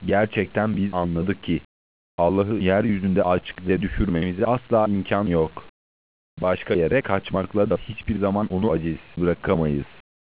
Gerçekten biz anladık ki Allah'ı yeryüzünde açıklığa düşürmemize asla imkan yok. Başka yere kaçmakla da hiçbir zaman onu aciz bırakamayız.